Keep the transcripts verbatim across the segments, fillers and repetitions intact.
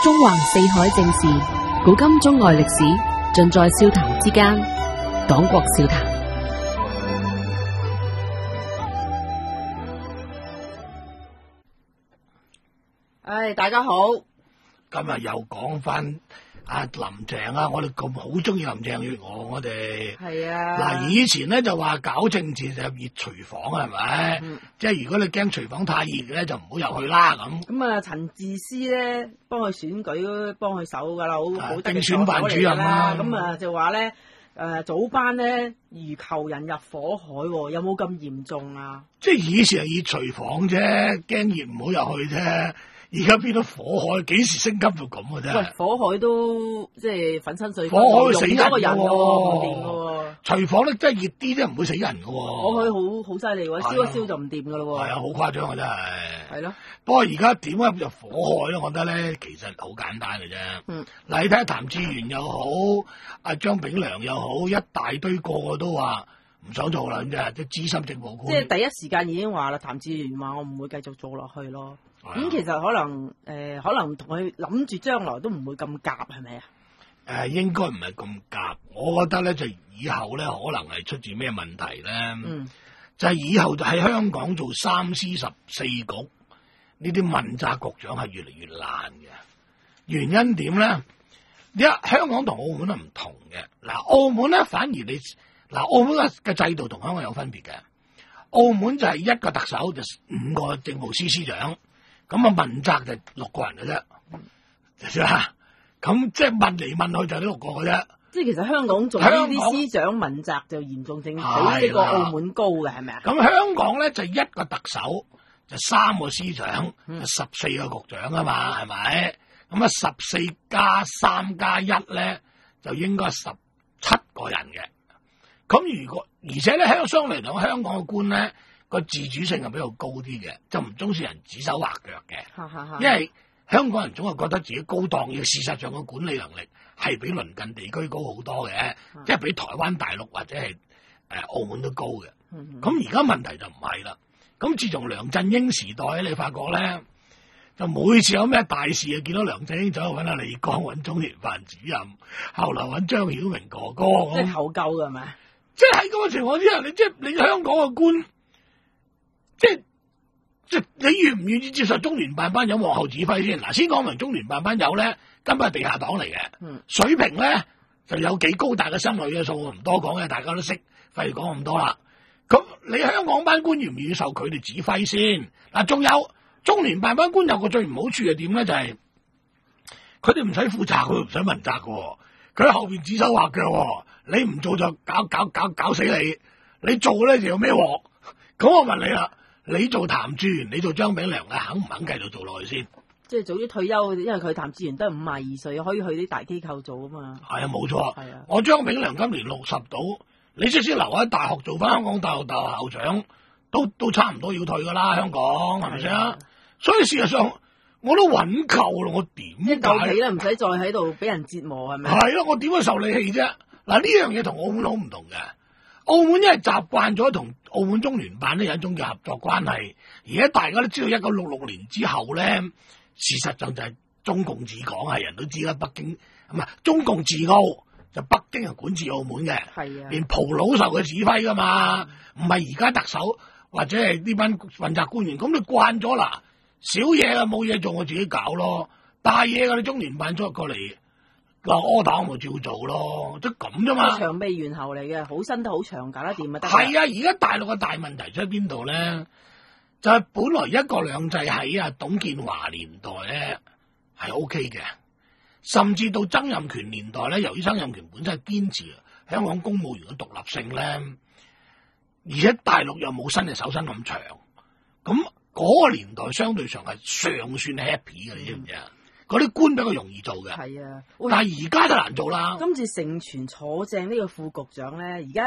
中橫四海正事，古今中外歷史，盡在笑談之間。黨國笑談。 唉，大家好， 今日又講翻阿林鄭啊，我哋咁好中意林鄭月娥，我哋係啊。 嗱，以前咧就話搞政治就入熱廚房係咪？ 嗯、 即係如果你驚廚房太熱咧，就唔好入去啦咁。 咁啊，陳智思咧幫佢選舉，幫佢手噶啦，好好定選辦主任啦。 咁啊就話咧，誒、呃、早班咧如求人入火海，有冇咁嚴重啊？ 即係以前係熱廚房啫，驚熱唔好入去啫。而家變到火海，幾時升級到咁嘅啫？ 喂，火海都即係粉身碎骨， 火海會死人個人嘅喎，唔掂嘅喎。廚房咧真係熱啲啫，唔會死人嘅喎。 火海好好犀利喎，燒一燒就唔掂嘅咯喎。 係啊，好誇張啊真係。 係咯。 不過而家點樣入火海咧？我覺得咧，其實好簡單嘅啫。嗯。嗱，你睇下譚志源又好，阿張炳良又好，一大堆個個都話唔想做啦，咁啫，即係資深政務官。 即係第一時間已經話啦，譚志源話我唔會繼續做落去咯。咁、嗯、其實可能誒、呃，可能同佢諗住將來都唔會咁夾，係咪啊？誒、 呃，應該唔係咁夾。我覺得咧，就以後咧，可能係出自咩問題咧？嗯，就係以後就喺香港做三司十四局呢啲問責局長係越嚟越難嘅。原因點咧？一香港同澳門都唔同嘅。嗱，澳門咧反而你嗱，澳門嘅制度同香港有分別嘅。澳門就係一個特首就五個政務司司長。咁啊，問責就六個人嘅啫，係嘛？咁即係問嚟問去就呢六個嘅啫。即係其實香港做呢啲司長問責就嚴重性比呢個澳門高嘅，係咪啊？ 咁香港咧就一個特首就三個司長，嗯、就十四個局長啊嘛，係咪？咁啊，十四加三加一咧就應該十七個人嘅。咁如果而且咧喺相對嚟講，香港嘅官咧。個自主性係比較高啲嘅，就唔中意人指手畫腳嘅，因為香港人總係覺得自己高檔，而事實上嘅管理能力係比鄰近地區高好多嘅，即係比台灣、大陸或者係誒、呃、澳門都高嘅。咁而家問題就唔係啦。咁自從梁振英時代咧，你發覺咧，就每次有咩大事啊，見到梁振英走去揾阿李剛揾中聯辦主任，後來揾張曉明哥哥， 即係求救嘅係咪？ 即係喺嗰個情況之下，你即係你香港嘅官。即係即係你願唔願意接受中聯辦班友幕後指揮先？嗱，先講明中聯辦班友咧，根本係地下黨嚟嘅，嗯、水平咧就有幾高大嘅心裏嘅數，唔多講嘅，大家都識，費事講咁多啦。咁你香港班官願唔願意受佢哋指揮先？嗱，仲有中聯辦班官有個最唔好處係點咧？就係佢哋唔使負責，佢唔使問責嘅，佢喺後邊指手畫腳，你唔做就搞搞搞搞死你，你做咧就有咩鑊？咁我問你啦。你做譚志源，你做張炳良啊，肯唔肯繼續做落去先？ 即係早啲退休，因為佢譚志源都係五十二歲，可以去啲大機構做啊嘛。係啊， 冇錯。係啊，我張炳良今年六十到，你即使留喺大學做翻香港大學大學校長，都都差唔多要退噶啦，香港係咪先？啊、所以事實上我都揾夠咯，我點夠皮啦，唔使再喺度俾人折磨係咪？ 係咯，我點會受你氣啫？嗱，呢樣嘢同澳門好唔同嘅。澳門因為習慣咗同澳門中聯辦咧有一種嘅合作關係，而家大家都知道一九六六年之後咧，事實上就係中共治港，係人都知啦。北京唔係中共治澳，就北京係管治澳門嘅，係啊，連蒲佬受佢指揮噶嘛，唔係而家特首或者係呢班問責官員，咁你慣咗啦，小嘢啊冇嘢做，我自己搞咯，大嘢啊你中聯辦捉過嚟。嗱，柯黨咪照做咯，即係咁啫嘛。 長臂猿猴嚟嘅，好伸得好長，搞得掂咪得。 係啊，而家大陸嘅大問題出喺邊度咧？就係、是、本來一國兩制喺啊董建華年代咧係 O K 嘅，甚至到曾蔭權年代咧，由於曾蔭權本身係堅持香港公務員嘅獨立性咧，而且大陸又冇新嘅手伸咁長，咁嗰個年代相對上係尚算 happy 嘅，你知唔知啊？嗰啲官比較容易做嘅，係啊，但係而家就難做啦。 今次盛傳坐正呢個副局長咧，而家咧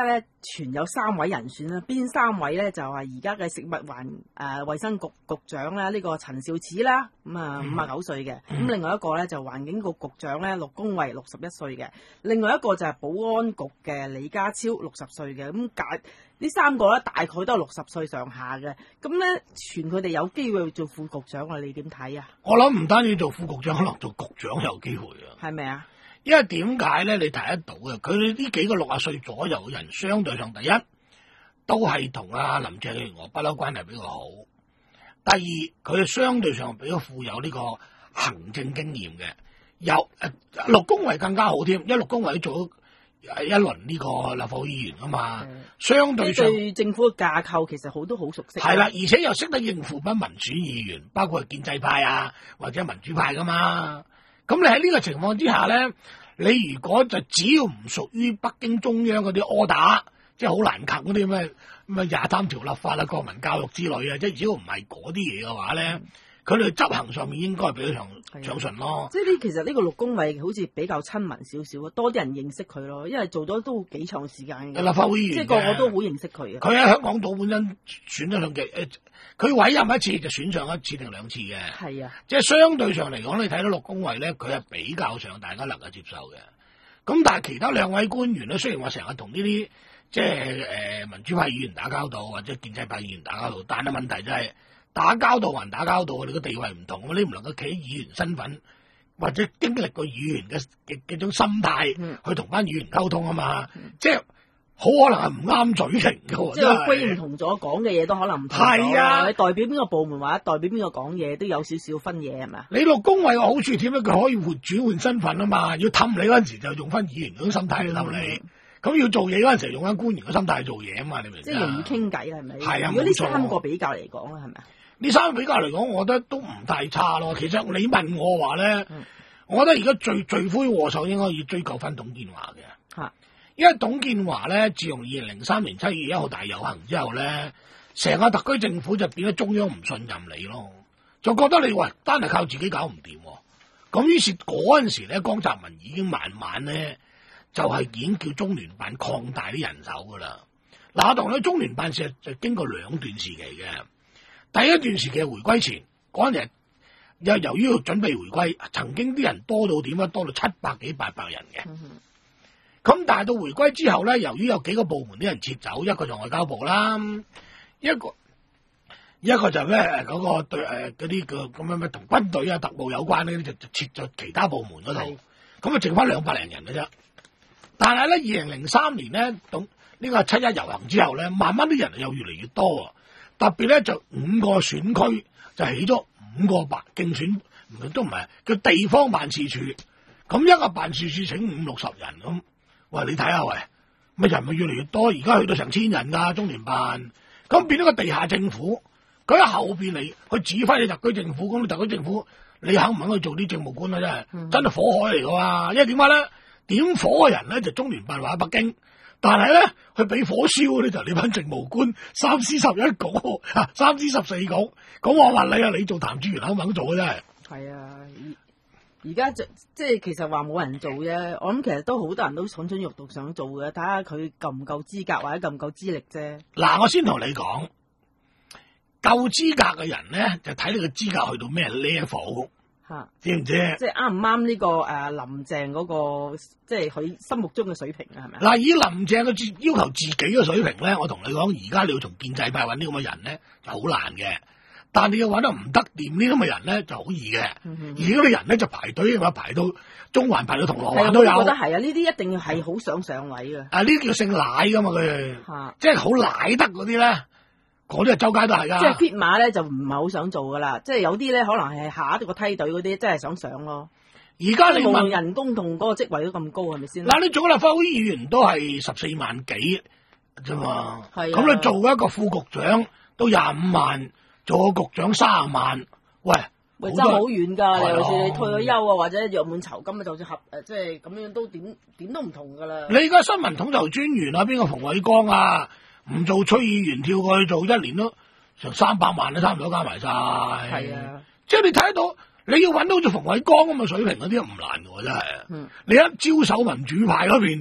傳有三位人選啦，邊三位咧就係而家嘅食物環誒衛生局局長啦，呢、這個陳肇始啦，咁啊五啊九歲嘅，咁、嗯、另外一個咧就環境局局長咧陸恭蕙六十一歲嘅，另外一個就係保安局嘅李家超六十歲嘅，咁解呢三個咧大概都係六十歲上下嘅，咁咧傳佢哋有機會做副局長啊，你點睇啊？ 我諗唔單止做副局長，可能做局長有機會啊。 係咪啊？ 因為點解咧？你睇得到嘅，佢哋呢幾個六十歲左右嘅人，相對上第一都係同阿林鄭月娥不嬲關係比較好。第二，佢哋相對上比較富有呢個行政經驗嘅。有誒，陸恭蕙更加好添，因為陸恭蕙做咗一輪呢個立法會議員啊嘛， 嗯、 相對上對政府嘅架構其實好都好熟悉。 係啦，而且又識得應付班民主議員，包括係建制派啊或者民主派噶嘛。咁你喺呢個情況之下咧，你如果就只要唔屬於北京中央嗰啲 order，即係好難啃嗰啲咩咩廿三條立法啊、國民教育之類啊，即係只要唔係嗰啲嘢嘅話咧，佢哋執行上面應該係比較上暢順咯。 即係呢，其實呢個陸恭蕙好似比較親民少少，多啲人認識佢咯，因為做咗都幾長時間嘅。 立法會議員即係個個都好認識佢嘅。 佢喺香港島本身選咗上嘅誒。佢委任一次就選上一次定兩次嘅， 係啊，即係相對上嚟講，你睇到陸恭蕙咧，佢係比較上大家能夠接受嘅。咁但係其他兩位官員咧，雖然話成日同呢啲即係誒民主派議員打交道，或者建制派議員打交道，但係問題就係、是、打交道還打交道，你個地位唔同，你唔能夠企喺議員身份或者經歷過議員嘅嘅嘅種心態、嗯、去同班議員溝通啊嘛，嗯、即係。好可能係唔啱嘴型嘅， 即係歸唔同咗，講嘅嘢都可能唔同。係啊，你代表邊個部門或者代表邊個講嘢，都有少少分嘢係咪啊？ 你陸恭蕙嘅好處點咧？佢可以換轉換身份啊嘛，要氹你嗰陣時就用翻議員嗰種心態去氹你，咁、嗯、要做嘢嗰陣時用翻官員嘅心態去做嘢啊嘛，你明唔明？ 即係容易傾偈係咪？ 係啊， 如果呢三個比較嚟講啊，係咪啊？ 呢三個比較嚟講，我覺得都唔太差咯。其實你問我話咧，嗯、我覺得而家最罪魁禍首應該要追究翻董建華嘅。 嚇！ 因為董建華咧，自從二零零三年七月一號大遊行之後咧，成個特區政府就變咗中央唔信任你咯，就覺得你喂單係靠自己搞唔掂，咁於是嗰陣時咧，江澤民已經慢慢咧就係、是、已經叫中聯辦擴大啲人手噶啦。嗱，我同你中聯辦其實就經過兩段時期嘅，第一段時期係回歸前嗰陣時，又由於要準備回歸，曾經啲人多到點啊，多到七百幾八百人嘅。嗯咁但係到回歸之後咧，由於有幾個部門啲人撤走，一個就外交部啦，一個一個就咩嗰個對誒嗰啲叫咁樣咩同軍隊啊特務有關呢啲就就撤咗其他部門嗰度，咁啊剩翻兩百零人嘅啫。但係咧，二零零三年咧，到呢個七一遊行之後咧，慢慢啲人又越嚟越多，特別咧就五個選區就起咗五個辦競選，都唔係叫地方辦事處，咁一個辦事處請五六十人咁。喂，你睇下喂，咪人咪越嚟越多，而家去到成千人噶中聯辦，咁變咗個地下政府，佢喺後邊嚟去指揮你特區政府，咁你特區政府你肯唔肯去做啲政務官啊？真係、嗯、真係火海嚟噶嘛！因為點解咧？點火嘅人咧就中聯辦或者北京，但係咧佢俾火燒嗰啲就你班政務官三司十一局，三司十四局，咁我問你啊，你做譚志源肯唔肯做嘅真係？係啊。而家就即係其實話冇人做啫，我諗其實都好多人都蠢蠢欲動想做嘅，睇下佢夠唔夠資格或者夠唔夠資歷啫。 嗱，我先同你講，夠資格嘅人咧，就睇你個資格去到咩 level，吓知唔知？ 即係啱唔啱呢個誒、呃、林鄭嗰、那個，即係佢心目中嘅水平啊？係咪？ 嗱，以林鄭嘅要求自己嘅水平咧，我同你講，而家你要從建制派揾啲咁嘅人咧，就好難嘅。但你要揾得唔得掂呢咁嘅人咧，就好易嘅。嗯、哼而嗰啲人咧就排隊，話排到中環，排到銅鑼灣都有。 我覺得係啊，呢啲一定要係好想上位嘅。 啊，呢啲叫姓賴噶嘛佢哋，啊、即係好賴得嗰啲咧，嗰啲係周街都係噶。 即係 fit 馬咧就唔係好想做噶啦，即係有啲咧可能係下一個梯隊嗰啲，真係想上咯。而家你問人工同嗰個職位都咁高，係咪先？ 嗱，你做立法會議員都係十四萬幾啫嘛，咁、啊、你做一個副局長都廿五萬。做個局長卅萬，喂， 喂爭好遠㗎！尤其是你退咗休啊，或者約滿酬金啊，就算合誒，即係咁樣都點點都唔同㗎啦。 你而家新聞統籌專員啊，邊個馮偉光啊，唔做區議員跳過去做一年都成三百萬都差唔多加埋晒。係啊，即係你睇到你要揾到好似馮偉光咁嘅水平嗰啲唔難㗎喎，真係。嗯、你一招手民主派嗰邊，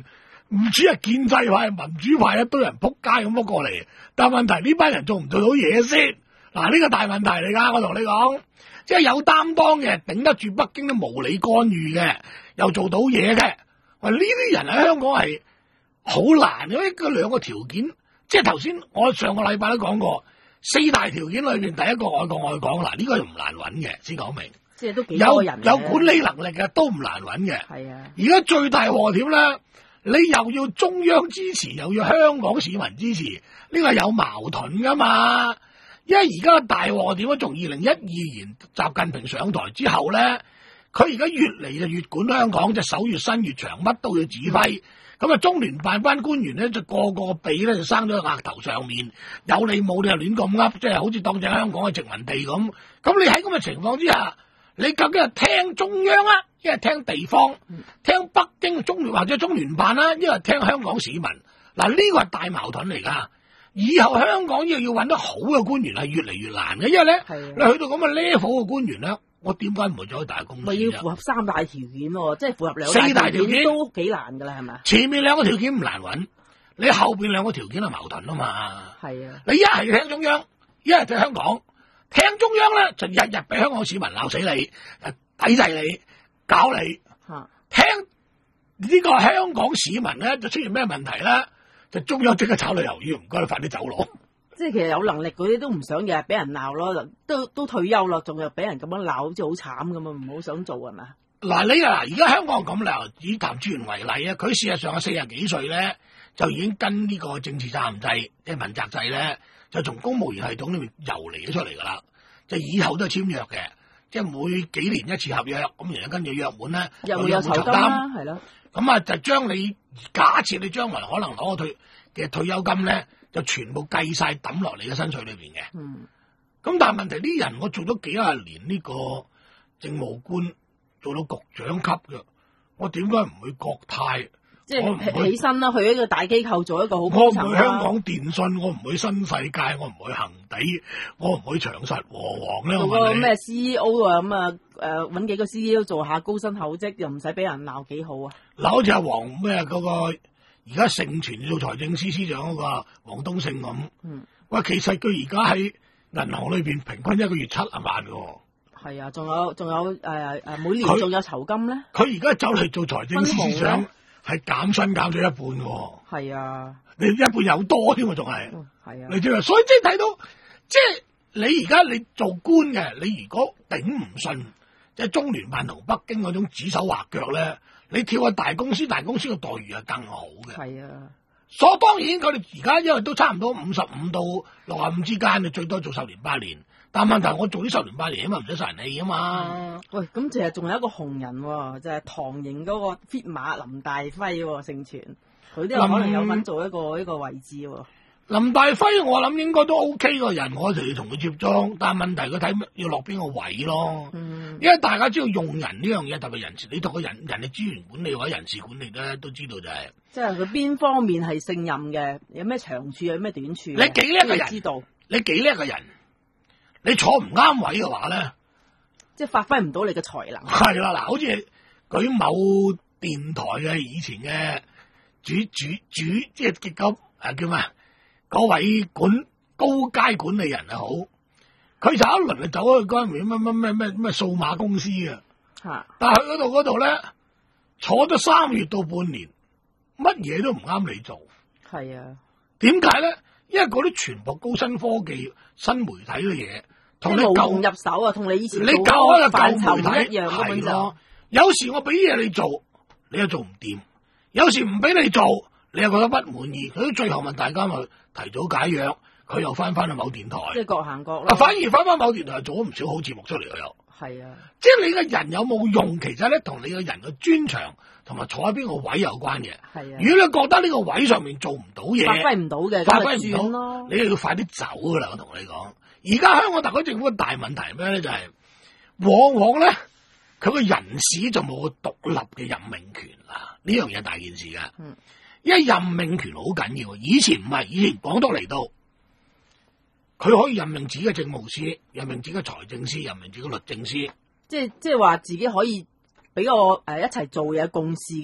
唔止係建制派、民主派一堆人撲街咁撲過嚟，但係問題呢班人做唔做到嘢先？嗱，呢個大問題嚟㗎，我同你講，即係有擔當嘅，頂得住北京嘅無理干預嘅，又做到嘢嘅。喂，呢啲人喺香港係好難，因為嗰兩個條件，即係頭先我上個禮拜都講過，四大條件裏邊第一個愛國愛港，嗱呢個唔難揾嘅，先講明。 即係都幾多人有有管理能力嘅都唔難揾嘅。 係啊， 而家最大禍點咧？你又要中央支持，又要香港市民支持，呢個係有矛盾噶嘛？因為而家嘅大禍點咧？從二零一二年習近平上台之後咧，佢而家越嚟就越管香港，隻手越伸越長，乜都要指揮。咁啊，中聯辦班官員咧就個個鼻咧就生咗喺額頭上面，有理冇理就亂咁噏，即係好似當正香港嘅殖民地咁。咁你喺咁嘅情況之下，你究竟係聽中央啊，一係聽地方，聽北京中聯或者中聯辦啦，一係聽香港市民。嗱，呢個係大矛盾嚟㗎。以後香港要要揾得好嘅官員係越嚟越難嘅，因為咧，你去到咁嘅 level 嘅官員咧，我點解唔會走去大公司？ 咪要符合三大條件喎，即係符合兩四大條件都幾難㗎啦，係咪？ 前面兩個條件唔難揾，你後邊兩個條件係矛盾啊嘛。 係啊， 你一係聽中央，一係聽香港。聽中央咧就日日俾香港市民鬧死你，抵制你，搞你。 啊、 聽呢個香港市民咧就出現咩問題咧？就中央即刻炒你魷魚，唔該你快啲走咯。 即係其實有能力嗰啲都唔想日日俾人鬧咯，都都退休啦，仲又俾人咁樣鬧，好似好慘咁啊！唔好想做係咪？ 嗱你啊，而家香港咁啦，以譚志源為例啊，佢事實上有四十幾歲咧，就已經跟呢個政治責任制即係問責制咧，就從公務員系統裏面游離咗出嚟噶啦，就以後都係簽約嘅，即係每幾年一次合約，咁然後跟住約滿咧， 又會有酬金啦，係咯。 咁啊，就將你假設你將來可能攞個退嘅退休金咧，就全部計晒抌落你嘅薪水裏邊嘅。 嗯。 咁但係問題啲人，我做咗幾廿年呢個政務官，做到局長級嘅，我點解唔去國泰？ 即係起身啦，去一個大機構做一個好我唔去香港電訊，我唔去新世界，我唔去恒地，我唔去長實和黃咧。 做個咩 C E O 啊咁啊？誒，揾幾個 C E O 做下高薪厚職，又唔使俾人鬧，幾好啊！ 嗱，好似阿黃咩嗰個而家盛傳做財政司司長嗰個黃東勝咁。嗯。喂，其實佢而家喺銀行裏邊平均一個月七啊萬嘅。係啊，仲有仲有誒誒、呃，每年仲有酬金咧。 佢而家走嚟做財政司司長。係減薪減咗一半喎， 係啊， 你一半有多添喎，仲係， 係啊， 你知啊，所以即係睇到，即係你而家你做官嘅，你如果頂唔順，即係中聯辦同北京嗰種指手畫腳咧，你跳去大公司，大公司嘅待遇係更好嘅， 係啊， 所以當然佢哋而家因為都差唔多五十五到六十五之間，你最多做十年八年。但問題我做啲十年八年啊嘛，唔使殺人氣啊嘛。 嗯、喂，咁其實仲有一個紅人喎、哦，就係、是、唐營嗰個 fit 馬林大輝喎、哦，盛傳佢都有可能有份做一個一個位置喎、哦。 林大輝我諗應該都 OK 個人，我哋要同佢接觸，但係問題佢睇要落邊個位咯。嗯、因為大家知道用人呢樣嘢，特別人事，你同個人人力資源管理或者人事管理咧，都知道就係、是。即係佢邊方面係勝任嘅，有咩長處，有咩短處。 你幾叻嘅人， 知道你幾叻嘅人。你坐唔啱位嘅話咧， 即係發揮唔到你嘅才能。 係啦，嗱，好似舉某電台嘅以前嘅主主主，即係結構誒叫咩？嗰位管高階管理人又好，佢就一輪就走去嗰邊乜乜乜乜乜數碼公司嘅，嚇、啊！但係去嗰度嗰度咧，坐咗三個月到半年，乜嘢都唔啱你做。係啊，點解咧？因為嗰啲全部高新科技、新媒體嘅嘢。同你舊入手啊，同你以前你教開嘅舊媒體一樣，根本就有時我俾嘢你做，你又做唔掂；有時唔俾你做，你又覺得不滿意。佢最後問大家咪提早解約，佢又翻翻去某電台， 即係各行各啦。 啊，反而翻翻某電台做咗唔少好節目出嚟，佢又係啊。即係你個人有冇用，其實咧同你個人嘅專長同埋坐喺邊個位有關嘅。係啊。如果你覺得呢個位上面做唔到嘢， 發揮唔到嘅， 發揮唔到咯， 你又要快啲走噶啦！我同你講。而家香港特區政府嘅大問題係咩咧？就係、是、往往咧，佢個人事就冇個獨立嘅任命權啦。呢樣嘢大件事噶，嗯、因為任命權好緊要。以前唔係，以前港督嚟到，佢可以任命自己嘅政務司，任命自己嘅財政司，任命自己嘅律政司。 即係即係話自己可以俾個誒、呃、一齊做嘢共事嘅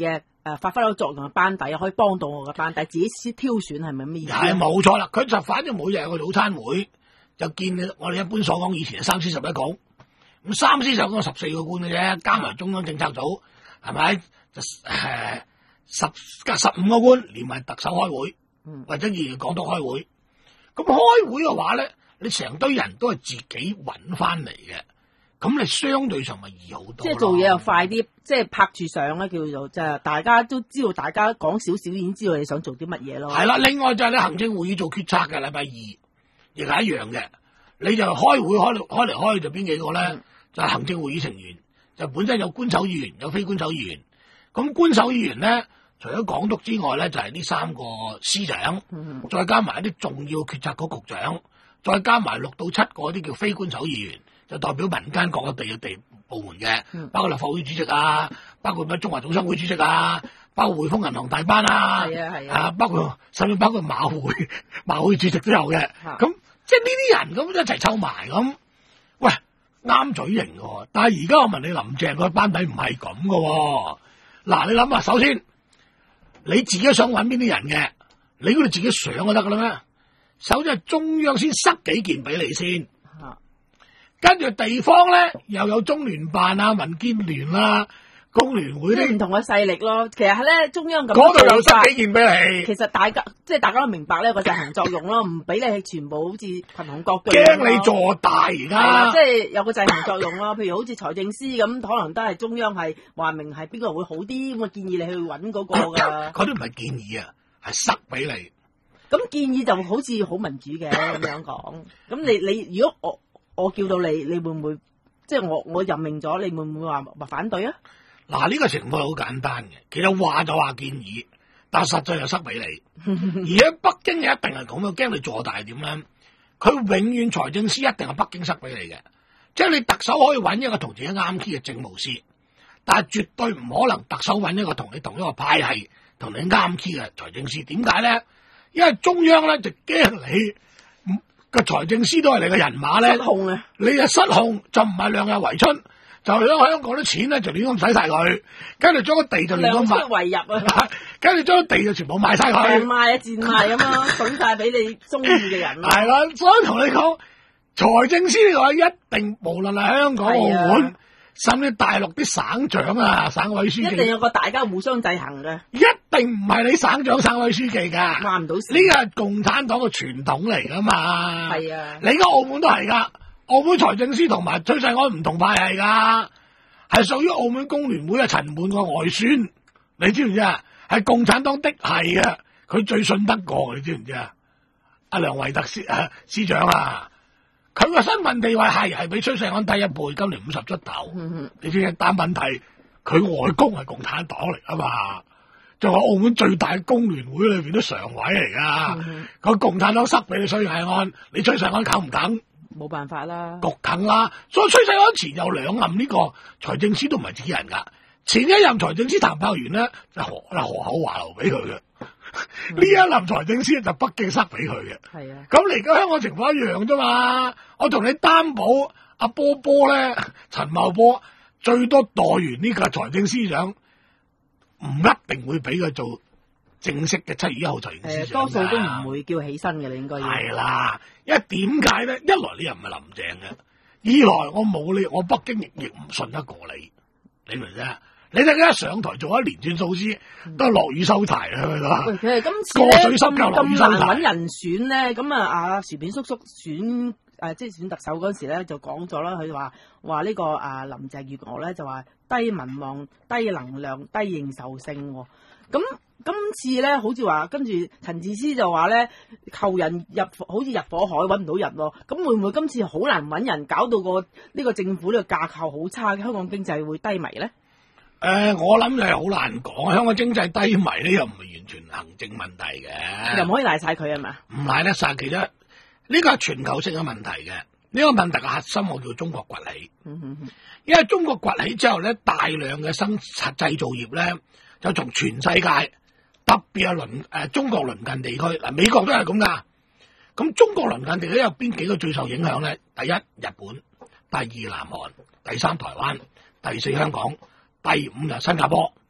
誒發揮到作用嘅班底，可以幫到我嘅班底，自己先挑選係咪咁意思？ 係冇錯啦，佢就反正每日有個早餐會，就見我哋一般所講以前係三司十一局，咁三司就講十四個官嘅啫，加埋中央政策組係咪？就誒十加十五個官，連埋特首開會， 嗯、 或者議員港督開會。咁開會嘅話咧，你成堆人都係自己揾翻嚟嘅，咁你相對上咪易好多。 即係做嘢又快啲，即係拍住上咧，叫做即係大家都知道，大家講少少已經知道你想做啲乜嘢咯。 係啦，另外就係你行政會議做決策嘅禮拜二，亦係一樣嘅。你就開會開嚟開嚟開去就邊幾個咧？嗯、就係行政會議成員，就本身有官守議員，有非官守議員。咁官守議員咧，除咗港督之外咧，就係、是、呢三個司長，嗯、再加埋一啲重要決策局局長，再加埋六到七個啲叫非官守議員，就代表民間各個地嘅地部門嘅，嗯、包括立法會主席啊，包括咩中華總商會主席啊，包括匯豐銀行大班啊，係啊係啊，啊包括甚至包括馬會馬會主席都有嘅，咁、啊、即係呢啲人咁一齊湊埋咁，喂啱嘴型嘅，但係而家我問你林鄭個班底唔係咁嘅，嗱你諗下，首先。你自己想揾邊啲人嘅，你估你自己想就得噶啦咩？首先係中央先塞幾件俾你先，跟住地方咧又有中聯辦啊、民建聯啦、工聯會啲唔同嘅勢力咯。其實係咧中央咁嗰度又塞幾件俾你。 其實大家即係大家都明白呢個制衡作用咯，唔俾你係全部好似群雄割據。 驚你做大而家， 即係有個制衡作用咯。譬如好似財政司咁，可能都係中央係話明係邊個會好啲，咁啊建議你去揾嗰個㗎。 嗰啲唔係建議啊，係塞俾你。 咁建議就好似好民主嘅咁樣講。咁你你如果我我叫到你，你會唔會即係我我任命咗，你會唔會話話反對啊？ 嗱，呢個情況好簡單嘅，其實話就話建議，但實際又塞俾你。而喺北京又一定係咁樣，驚你做大點咧？佢永遠財政司一定係北京塞俾你嘅，即係你特首可以揾一個同自己啱 key 嘅政務司，但係絕對唔可能特首揾一個同你同一個派系、同你啱 key 嘅財政司。點解咧？因為中央咧就驚你個財政司都係你嘅人馬咧， 失控啊！ 你就失控就唔係兩日為春。就將香港啲錢咧就亂咁使晒佢，跟住將個地就亂咁賣， 為入啊！ 跟住將個地就全部賣晒佢， 賤賣啊，賤賣咁啊，送晒俾你中意嘅人咯。 係啦，所以同你講，財政司呢個一定無論係香港、澳門，甚至大陸啲省長啊、省委書記， 一定有個大家互相制衡嘅。 一定唔係你省長、省委書記噶， 話唔到事。 呢個係共產黨嘅傳統嚟噶嘛。 係啊， 你而家澳門都係噶。澳門財政司同埋崔世安唔同派系噶，係屬於澳門工聯會嘅陳滿個外孫，你知唔知啊？係共產黨的係嘅，佢最信得過，你知唔知啊？阿梁維特司啊司長啊，佢個身份地位係係比崔世安低一倍，今年五十出頭，嗯、你知唔知？但問題佢外公係共產黨嚟啊嘛，就話澳門最大工聯會裏邊都常委嚟噶，個、嗯、共產黨塞俾你崔世安，你崔世安啃唔啃？ 冇辦法啦， 焗啃啦，所以崔世安前有兩任呢個財政司都唔係自己人噶，前一任財政司譚柏源咧就何何厚華留俾佢嘅，呢、嗯、一任財政司就北京塞俾佢嘅。係啊，咁嚟緊香港情況一樣啫嘛，我同你擔保阿波波咧，陳茂波最多代完呢個財政司長，唔一定會俾佢做正式嘅七月一號財政司長， 多數都唔會叫起身嘅，你應該要係啦。因為點解咧？一來你又唔係林鄭嘅，二來我冇你，我北京亦亦唔信得過你，你明唔明啫？你睇佢一上台做一連串措施，都係落雨收柴啦，係咪啊？ 其實今次過水深又落雨收柴， 咁難揾人選咧，咁啊阿薯片叔叔選誒即係選特首嗰時咧就講咗啦，佢話話呢個啊林鄭月娥咧就話低民望、低能量、低認受性喎，咁。今次咧，好似話跟住陳智思就話咧，求人入好似入火海揾唔到人喎，咁會唔會今次好難揾人，搞到個呢個政府呢個架構好差，香港經濟會低迷咧？誒、 呃，我諗係好難講，香港經濟低迷咧又唔係完全行政問題嘅， 又唔可以賴晒佢係咪？ 唔賴得晒，其實呢個係全球性嘅問題嘅，呢、這個問題嘅核心我叫中國崛起，嗯、哼哼因為中國崛起之後咧，大量嘅生產製造業咧就從全世界。特別係鄰誒中國鄰近地區嗱，美國都係咁噶。咁中國鄰近地區有邊幾個最受影響咧？第一日本，第二南韓，第三台灣，第四香港，第五就新加坡。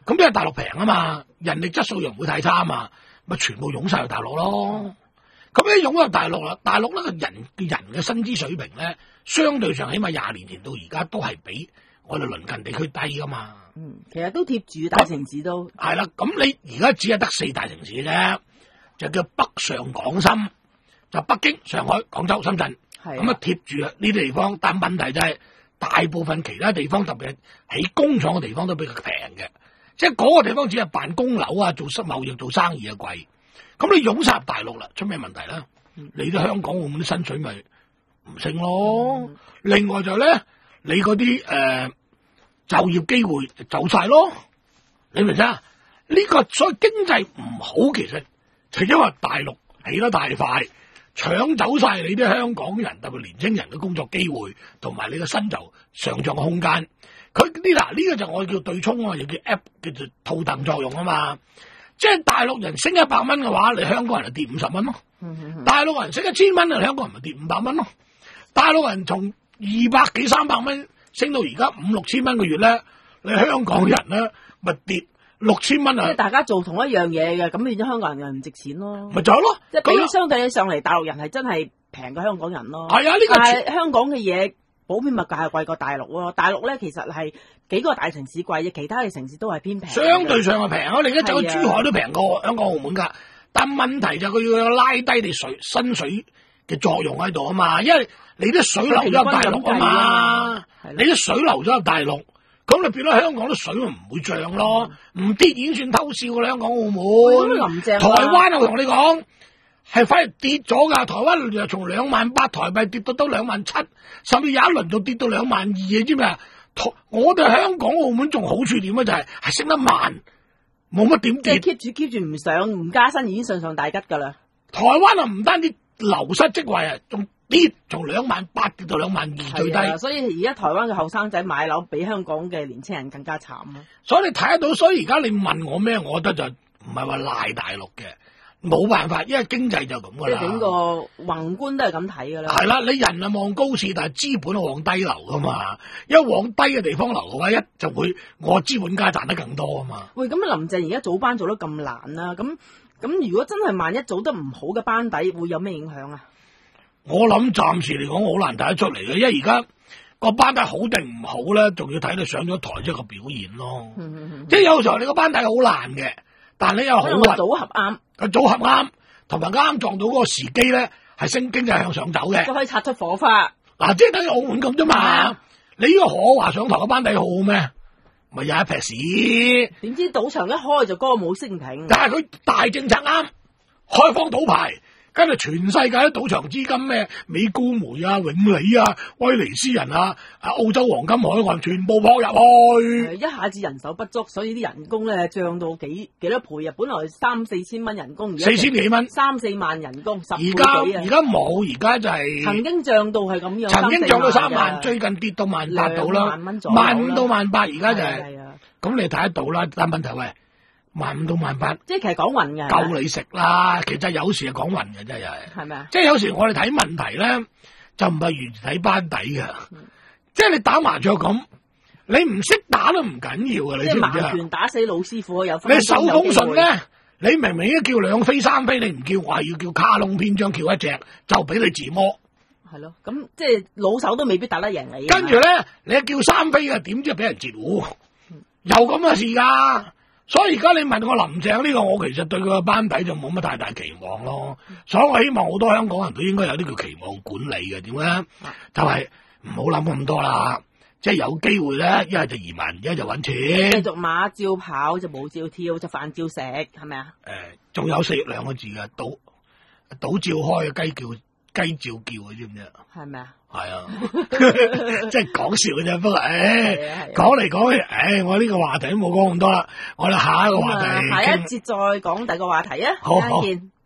咁因為大陸平啊嘛，人力質素又唔會太差啊嘛，咪全部湧晒去大陸咯。咁一湧入大陸啦，大陸呢個人嘅人嘅薪資水平咧，相對上起碼廿年前到而家都係比我哋鄰近地區低噶嘛。 嗯，其實都貼住大城市都係啦。咁你而家只係得四大城市嘅啫，就叫北上廣深，就北京、上海、廣州、深圳。 係咁啊貼住呢啲地方，但問題就係、是、大部分其他地方，特別係起工廠嘅地方都比較平嘅，即係嗰個地方只係辦公樓啊、做室貿易、做生意啊貴。咁你湧晒入大陸啦，出咩問題咧？嗯、你啲香港澳門啲薪水咪唔升咯？嗯、另外就咧，你嗰啲誒就業機會走晒咯，你明唔明啊？呢、這個所謂經濟唔好，其實就因為大陸起得太快，搶走晒你啲香港人，特別年青人嘅工作機會，同埋你嘅薪酬上漲嘅空間。佢呢嗱呢個就我叫對沖啊，又叫 app 叫做套戥作用啊嘛。即係大陸人升一百蚊嘅話，你香港人就跌五十蚊咯。嗯嗯嗯、大陸人升一千蚊，你香港人咪跌五百蚊咯。大陸人從二百幾三百蚊升到而家五六千蚊個月咧，你香港人咧咪跌六千蚊啊！ 即係大家做同一樣嘢嘅，咁變咗香港人又唔值錢咯。 咪就係咯， 即係比相對起上嚟，大陸人係真係平過香港人咯。 係啊，呢、這個但係香港嘅嘢普遍物價係貴過大陸咯。大陸咧其實係幾個大城市貴嘅，其他嘅城市都係偏平。相對上係平，我哋而家走去珠海都平過香港澳門㗎。但問題就佢要有拉低你水薪水嘅作用喺度啊嘛，因為你啲水流咗入大陸啊嘛，你啲水流咗入大陸，咁你變咗香港啲水咪唔會漲咯，唔跌已經算偷笑㗎啦。香港澳門、 林鄭台灣我同你講係反而跌咗㗎，台灣又從兩萬八台幣跌到得兩萬七，甚至有一輪就跌到兩萬二，你知唔知啊？我哋香港澳門仲好處點啊？就係係升得慢。冇乜點跌， 即係 keep 住 keep 住唔上唔加薪已經上上大吉噶啦。 台灣啊，唔單止流失職位啊，仲跌，從兩萬八跌到兩萬二最低。 所以而家台灣嘅後生仔買樓比香港嘅年青人更加慘啊！ 所以你睇得到，所以而家你問我咩，我覺得就唔係話賴大陸嘅，冇辦法，因為經濟就咁噶啦。 即係整個宏觀都係咁睇噶啦。 係啦，你人啊望高處，但係資本往低流噶嘛。一往低嘅地方流嘅話，一就會我資本家賺得更多啊嘛。 喂，咁林鄭而家組班做得咁難啦，咁咁如果真係萬一組得唔好嘅班底，會有咩影響啊？ 我諗暫時嚟講好難睇得出嚟嘅，因為而家個班底好定唔好咧，仲要睇你上咗台之後個表現咯。嗯嗯嗯、即係有時候你個班底好難嘅，但係你又好運組合啱， 個組合啱，同埋啱撞到嗰個時機咧，係升經濟向上走嘅， 都可以擦出火花。 嗱、啊，即係等於澳門咁啫嘛。嗯、你呢個可華上台個班底好咩？咪有一撇屎。點知賭場一開就歌舞升平。 但係佢大政策啱，開放賭牌。跟住全世界啲賭場資金咩美高梅啊、永利啊、威尼斯人啊、啊澳洲黃金海岸全部撲入去， 一下子人手不足，所以啲人工咧漲到幾幾多倍啊！本來三四千蚊人工，而家四千幾蚊， 三四萬人工，十倍幾而家而家冇，而家就係、是、 曾經漲到係咁樣， 曾經漲到三萬，最近跌到萬八到啦， 萬蚊左右， 萬五到萬八，而家就係、是，咁的你睇得到啦。但問題喂。萬五到萬八， 即係其實講運嘅， 夠你食啦。其實有時係講運嘅，真係。 係咪啊？ 即係有時我哋睇問題咧，就唔係完全睇班底嘅。嗯、即係你打麻雀咁，你唔識打都唔緊要嘅，你知唔知啊？ 盲拳打死老師傅有。 你手風順咧，你明明應該叫兩飛三飛，你唔叫，我係要叫卡窿篇章，叫一隻就俾你自摸。 係咯，咁即係老手都未必打得贏你。 跟住咧，你一叫三飛嘅，點知俾人截胡？嗯、有咁嘅事噶。所以而家你問我林鄭呢個，我其實對佢個班底就冇乜太大期望咯。所以我希望好多香港人都應該有啲叫期望管理嘅，點咧？就係唔好諗咁多啦。即係有機會咧，一係就移民，一係就揾錢。 繼續馬照跑，就舞照跳，就飯照食，係咪啊？誒、 呃，仲有四兩個字嘅，賭賭照開，雞叫雞照叫，你知唔知啊？ 係咪啊？ 係啊，即係講笑嘅啫。不過，誒，講嚟講去，誒、哎，我呢個話題都冇講咁多啦。我哋下一個話題， 下一節再講第二個話題啊。 好，好。 見。